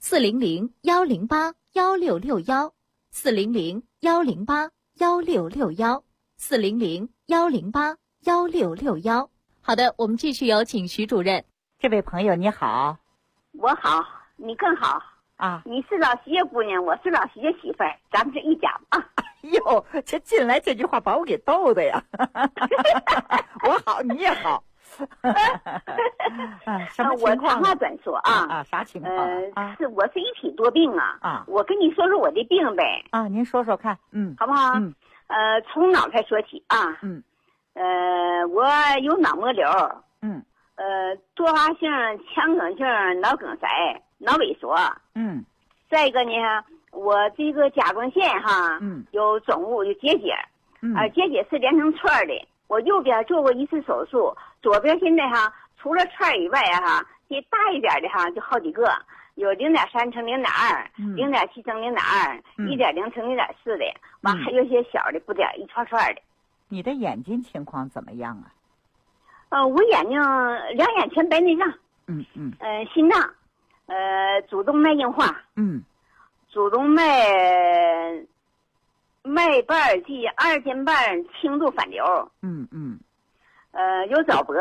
Speaker 7: 400-108-1661，400-108-1661，400-108-1661。好的，我们继续有请徐主任。
Speaker 3: 这位朋友你好。
Speaker 9: 我好，你更好啊！你是老徐家姑娘，我是老徐家媳妇儿，咱们是一家啊！
Speaker 3: 哎呦，这进来这句话把我给逗的呀！我好，你也好。什么情况？
Speaker 9: 我长话短说啊！
Speaker 3: 啥情况？
Speaker 9: 我是一体多病啊！我跟你说说我的病呗。
Speaker 3: 您说说看，
Speaker 9: 好不好？从脑袋说起啊。我有脑膜瘤。多发性腔梗性脑梗塞、脑萎缩。再一个呢，我这个甲状腺有肿物，有结节。结节是连成串的。我右边做过1次手术，左边现在除了串以外这大一点的就好几个，有0.3乘0.2、0.7乘0.2、1.0乘0.4的，完还有些小的不点一串串的。
Speaker 3: 你的眼睛情况怎么样啊？
Speaker 9: 我眼睛2眼全白内障。心脏，主动脉硬化。主动脉瓣及2尖瓣轻度反流。有早搏。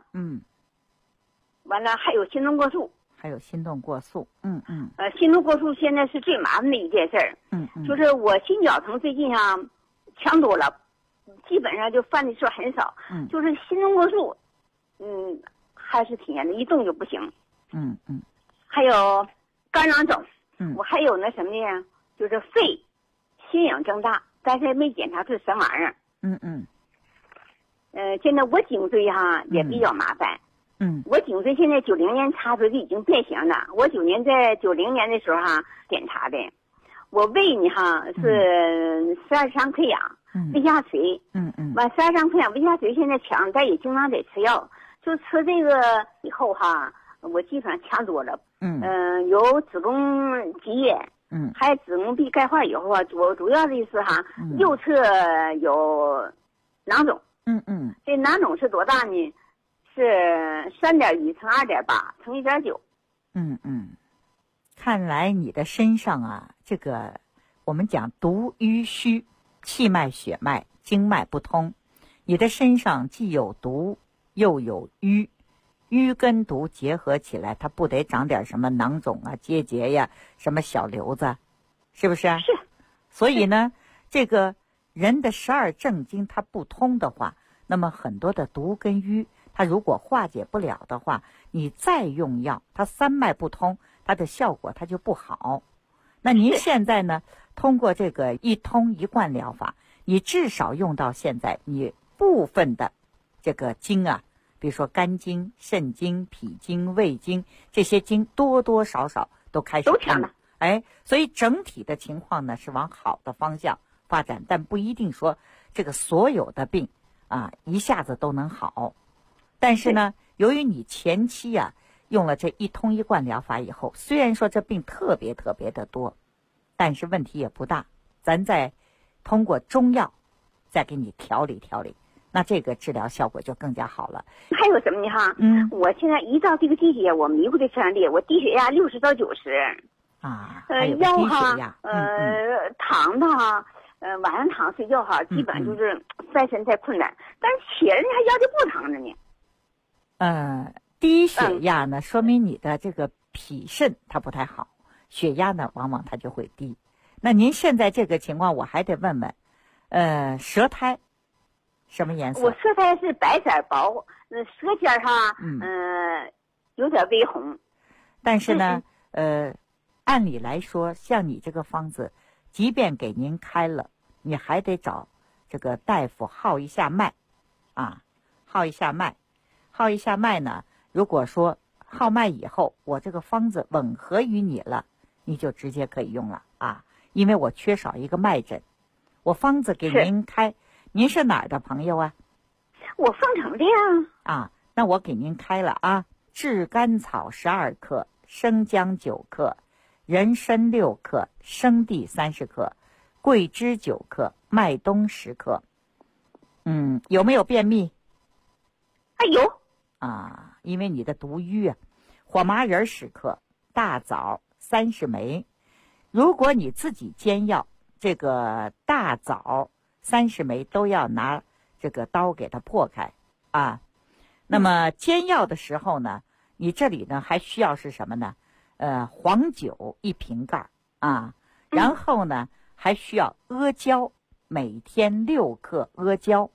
Speaker 9: 完了还有心动过速。
Speaker 3: 心动过速
Speaker 9: 现在是最麻烦的一件事儿。就是我心绞疼最近强多了，基本上就犯的事很少。就是心动过速，还是挺严的，一动就不行。还有肝囊肿。我还有那什么呢？就是肺心影增大，但是没检查出什么玩意儿。现在我颈椎也比较麻烦。 我颈椎现在90年查出的已经变形了。我90年的时候检查的，我胃呢是12肠溃疡，胃下垂，完12肠溃疡胃下垂现在强，但也经常得吃药，就吃这个以后我基本上强多了。有子宫肌液，还有子宫壁钙化以后主要的是右侧有囊肿。这囊肿是多大呢？是3.1乘2.8乘1.9。
Speaker 3: 看来你的身上这个我们讲毒瘀虚，气脉血脉经脉不通，你的身上既有毒又有瘀，瘀跟毒结合起来，它不得长点什么囊肿结节呀，什么小瘤子，是不是？
Speaker 9: 是。
Speaker 3: 所以呢，这个人的12正经它不通的话，那么很多的毒跟瘀，它如果化解不了的话，你再用药，它三脉不通，它的效果它就不好。那您现在呢，通过这个一通一贯疗法，你至少用到现在，你部分的这个经比如说肝经、肾经、脾经、胃经，这些经多多少少都开始通了。所以整体的情况呢是往好的方向发展，但不一定说这个所有的病一下子都能好。但是呢，由于你前期用了这一通一贯疗法以后，虽然说这病特别特别的多，但是问题也不大，咱再通过中药再给你调理调理，那这个治疗效果就更加好了。
Speaker 9: 还有什么呢我现在一到这个季节，我迷糊的非常厉害，我低血压60到90
Speaker 3: 还有低血压
Speaker 9: 躺的晚上躺睡觉基本就是翻身太困难，但是起来你还腰就不疼着呢。
Speaker 3: 低血压呢，说明你的这个脾肾它不太好，血压呢往往它就会低。那您现在这个情况，我还得问问，舌苔什么颜色？
Speaker 9: 我舌苔是白色薄，舌尖上有点微红。
Speaker 3: 但是呢，按理来说，像你这个方子，即便给您开了，你还得找这个大夫号一下脉，号一下脉。号一下脉呢，如果说号脉以后，我这个方子吻合于你了，你就直接可以用了因为我缺少一个脉诊，我方子给您开。您是哪儿的朋友
Speaker 9: 我凤城的
Speaker 3: 那我给您开了炙甘草12克，生姜9克，人参6克，生地30克，桂枝9克，麦冬10克。有没有便秘？
Speaker 9: 有
Speaker 3: 因为你的毒瘀火麻仁10克，大枣30枚。如果你自己煎药，这个大枣30枚都要拿这个刀给它破开那么煎药的时候呢，你这里呢还需要是什么呢？黄酒1瓶盖然后呢还需要阿胶，每天6克阿胶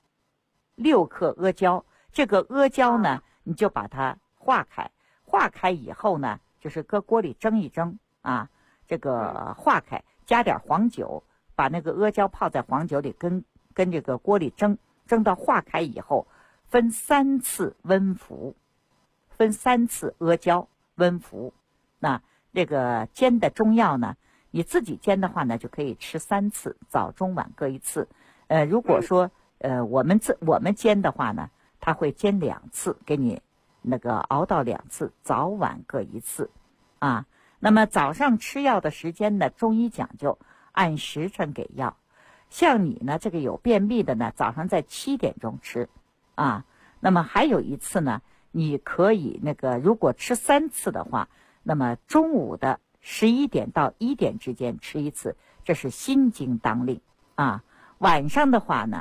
Speaker 3: ，6克阿胶。这个阿胶呢，你就把它化开，化开以后呢，就是搁锅里蒸一蒸这个化开，加点黄酒，把那个阿胶泡在黄酒里，跟这个锅里蒸到化开以后，分3次温服，分3次阿胶温服。那这个煎的中药呢，你自己煎的话呢，就可以吃3次，早中晚各1次。如果说我们煎的话呢，它会煎2次，给你那个熬到2次，早晚各1次那么早上吃药的时间呢，中医讲究按时辰给药。像你呢，这个有便秘的呢，早上在7点钟吃那么还有一次呢，你可以如果吃3次的话，那么中午的11点到1点之间吃1次，这是心经当令晚上的话呢